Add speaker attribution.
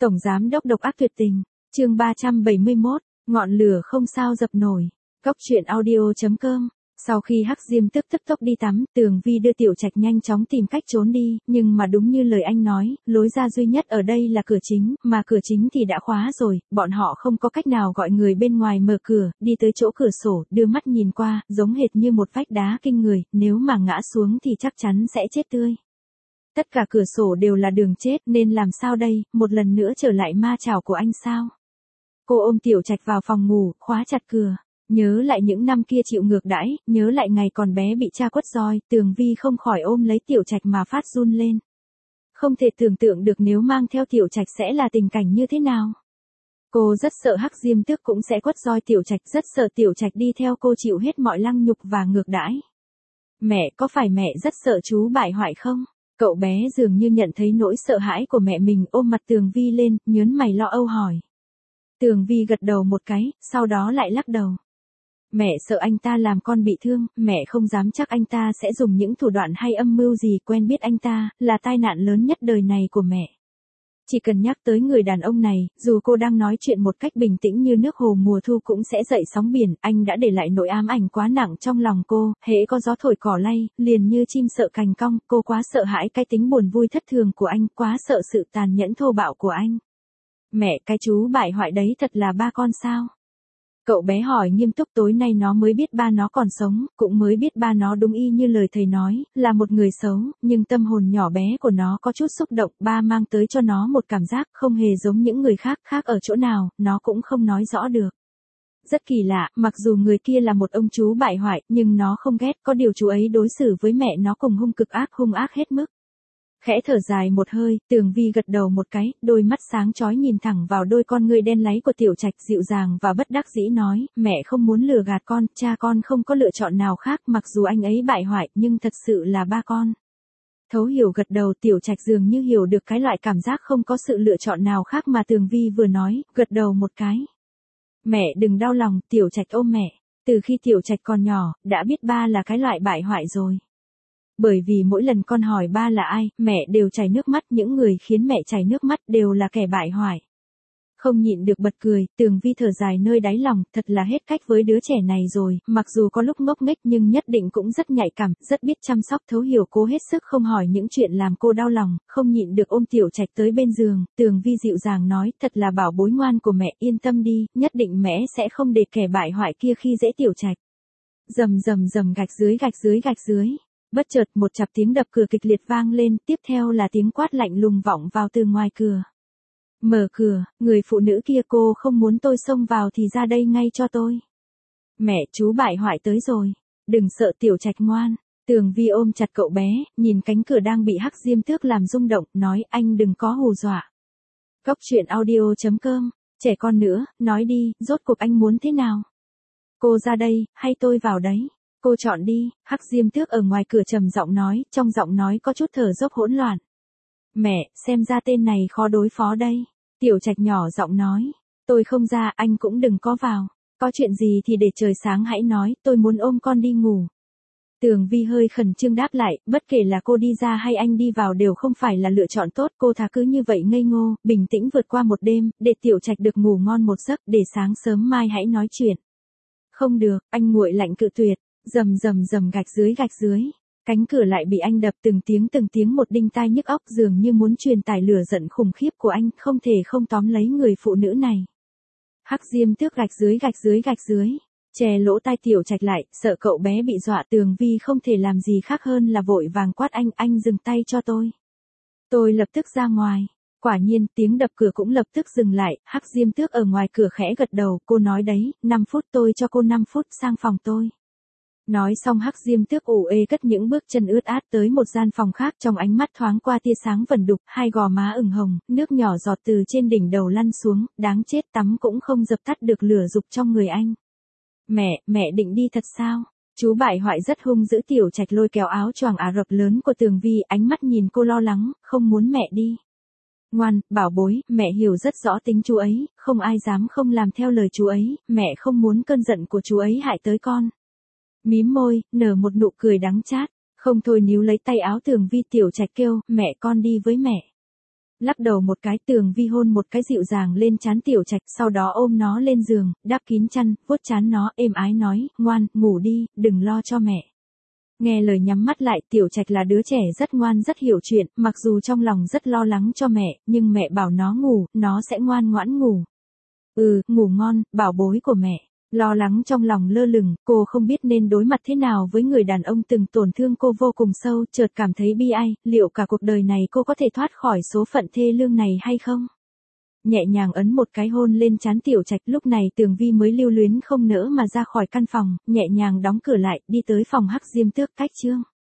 Speaker 1: Tổng giám đốc độc ác tuyệt tình, chương 371, ngọn lửa không sao dập nổi. Góc truyện audio.com. Sau khi Hắc Diêm tức tốc đi tắm, Tường Vi đưa Tiểu Trạch nhanh chóng tìm cách trốn đi, nhưng mà đúng như lời anh nói, lối ra duy nhất ở đây là cửa chính, mà cửa chính thì đã khóa rồi, bọn họ không có cách nào gọi người bên ngoài mở cửa, đi tới chỗ cửa sổ, đưa mắt nhìn qua, giống hệt như một vách đá kinh người, nếu mà ngã xuống thì chắc chắn sẽ chết tươi. Tất cả cửa sổ đều là đường chết, nên làm sao đây, một lần nữa trở lại ma chảo của anh sao? Cô ôm Tiểu Trạch vào phòng ngủ, khóa chặt cửa. Nhớ lại những năm kia chịu ngược đãi, nhớ lại ngày còn bé bị cha quất roi, Tường Vi không khỏi ôm lấy Tiểu Trạch mà phát run lên. Không thể tưởng tượng được nếu mang theo Tiểu Trạch sẽ là tình cảnh như thế nào. Cô rất sợ Hắc Diêm Tước cũng sẽ quất roi Tiểu Trạch, rất sợ Tiểu Trạch đi theo cô chịu hết mọi lăng nhục và ngược đãi. Mẹ, có phải mẹ rất sợ chú bại hoại không? Cậu bé dường như nhận thấy nỗi sợ hãi của mẹ mình, ôm mặt Tường Vi lên, nhớn mày lo âu hỏi. Tường Vi gật đầu một cái, sau đó lại lắc đầu. Mẹ sợ anh ta làm con bị thương, mẹ không dám chắc anh ta sẽ dùng những thủ đoạn hay âm mưu gì, quen biết anh ta, là tai nạn lớn nhất đời này của mẹ. Chỉ cần nhắc tới người đàn ông này, dù cô đang nói chuyện một cách bình tĩnh như nước hồ mùa thu cũng sẽ dậy sóng biển, anh đã để lại nỗi ám ảnh quá nặng trong lòng cô, hễ có gió thổi cỏ lay, liền như chim sợ cành cong, cô quá sợ hãi cái tính buồn vui thất thường của anh, quá sợ sự tàn nhẫn thô bạo của anh. Mẹ, cái chú bại hoại đấy thật là ba con sao? Cậu bé hỏi nghiêm túc, tối nay nó mới biết ba nó còn sống, cũng mới biết ba nó đúng y như lời thầy nói, là một người xấu, nhưng tâm hồn nhỏ bé của nó có chút xúc động, ba mang tới cho nó một cảm giác không hề giống những người khác, khác ở chỗ nào, nó cũng không nói rõ được. Rất kỳ lạ, mặc dù người kia là một ông chú bại hoại, nhưng nó không ghét, có điều chú ấy đối xử với mẹ nó cùng hung ác hết mức. Khẽ thở dài một hơi, Tường Vi gật đầu một cái, đôi mắt sáng chói nhìn thẳng vào đôi con ngươi đen láy của Tiểu Trạch, dịu dàng và bất đắc dĩ nói, mẹ không muốn lừa gạt con, cha con không có lựa chọn nào khác, mặc dù anh ấy bại hoại, nhưng thật sự là ba con. Thấu hiểu gật đầu, Tiểu Trạch dường như hiểu được cái loại cảm giác không có sự lựa chọn nào khác mà Tường Vi vừa nói, gật đầu một cái. Mẹ đừng đau lòng, Tiểu Trạch ôm mẹ, từ khi Tiểu Trạch còn nhỏ, đã biết ba là cái loại bại hoại rồi. Bởi vì mỗi lần con hỏi ba là ai, mẹ đều chảy nước mắt, những người khiến mẹ chảy nước mắt đều là kẻ bại hoại. Không nhịn được bật cười, Tường Vi thở dài nơi đáy lòng, thật là hết cách với đứa trẻ này rồi, mặc dù có lúc ngốc nghếch nhưng nhất định cũng rất nhạy cảm, rất biết chăm sóc, thấu hiểu cô, hết sức không hỏi những chuyện làm cô đau lòng, không nhịn được ôm Tiểu Trạch tới bên giường, Tường Vi dịu dàng nói, thật là bảo bối ngoan của mẹ, yên tâm đi, nhất định mẹ sẽ không để kẻ bại hoại kia khi dễ Tiểu Trạch. Rầm rầm rầm, gạch dưới. Bất chợt một chặp tiếng đập cửa kịch liệt vang lên, tiếp theo là tiếng quát lạnh lùng vọng vào từ ngoài cửa. Mở cửa, người phụ nữ kia, cô không muốn tôi xông vào thì ra đây ngay cho tôi. Mẹ, chú bại hoại tới rồi. Đừng sợ Tiểu Trạch ngoan. Tường Vi ôm chặt cậu bé, nhìn cánh cửa đang bị Hắc Diêm Tước làm rung động, nói anh đừng có hù dọa. Góc truyện audio.com. Trẻ con nữa, nói đi, rốt cuộc anh muốn thế nào? Cô ra đây, hay tôi vào đấy? Cô chọn đi, Hắc Diêm Tước ở ngoài cửa trầm giọng nói, trong giọng nói có chút thở dốc hỗn loạn. Mẹ, xem ra tên này khó đối phó đây. Tiểu Trạch nhỏ giọng nói, tôi không ra, anh cũng đừng có vào. Có chuyện gì thì để trời sáng hãy nói, tôi muốn ôm con đi ngủ. Tường Vi hơi khẩn trương đáp lại, bất kể là cô đi ra hay anh đi vào đều không phải là lựa chọn tốt, cô thà cứ như vậy ngây ngô, bình tĩnh vượt qua một đêm, để Tiểu Trạch được ngủ ngon một giấc, để sáng sớm mai hãy nói chuyện. Không được, anh nguội lạnh cự tuyệt. Rầm rầm rầm, gạch dưới. Cánh cửa lại bị anh đập từng tiếng một, đinh tai nhức óc, dường như muốn truyền tải lửa giận khủng khiếp của anh, không thể không tóm lấy người phụ nữ này. Hắc Diêm Tước gạch dưới. Che lỗ tai Tiểu Trạch lại, sợ cậu bé bị dọa, Tường Vi không thể làm gì khác hơn là vội vàng quát anh dừng tay cho tôi. Tôi lập tức ra ngoài. Quả nhiên, tiếng đập cửa cũng lập tức dừng lại, Hắc Diêm Tước ở ngoài cửa khẽ gật đầu, cô nói đấy, 5 phút, tôi cho cô 5 phút, sang phòng tôi. Nói xong Hắc Diêm Tước ủ ê cất những bước chân ướt át tới một gian phòng khác, trong ánh mắt thoáng qua tia sáng vẩn đục, hai gò má ửng hồng, nước nhỏ giọt từ trên đỉnh đầu lăn xuống, đáng chết, tắm cũng không dập tắt được lửa dục trong người anh. Mẹ định đi thật sao? Chú bại hoại rất hung dữ. Tiểu Trạch lôi kéo áo choàng Ả Rập lớn của Tường Vi, ánh mắt nhìn cô lo lắng, không muốn mẹ đi. Ngoan, bảo bối, mẹ hiểu rất rõ tính chú ấy, không ai dám không làm theo lời chú ấy, mẹ không muốn cơn giận của chú ấy hại tới con. Mím môi, nở một nụ cười đắng chát, không thôi níu lấy tay áo Tường Vi. Tiểu Trạch kêu, mẹ, con đi với mẹ. Lắc đầu một cái, Tường Vi hôn một cái dịu dàng lên trán Tiểu Trạch, sau đó ôm nó lên giường, đắp kín chăn, vuốt trán nó, êm ái nói, ngoan, ngủ đi, đừng lo cho mẹ. Nghe lời nhắm mắt lại, Tiểu Trạch là đứa trẻ rất ngoan rất hiểu chuyện, mặc dù trong lòng rất lo lắng cho mẹ, nhưng mẹ bảo nó ngủ, nó sẽ ngoan ngoãn ngủ. Ngủ ngon, bảo bối của mẹ. Lo lắng trong lòng lơ lửng, cô không biết nên đối mặt thế nào với người đàn ông từng tổn thương cô vô cùng sâu, chợt cảm thấy bi ai, liệu cả cuộc đời này cô có thể thoát khỏi số phận thê lương này hay không? Nhẹ nhàng ấn một cái hôn lên trán Tiểu Trạch, lúc này Tường Vi mới lưu luyến không nỡ mà ra khỏi căn phòng, nhẹ nhàng đóng cửa lại, đi tới phòng Hắc Diêm Tước, cách chương.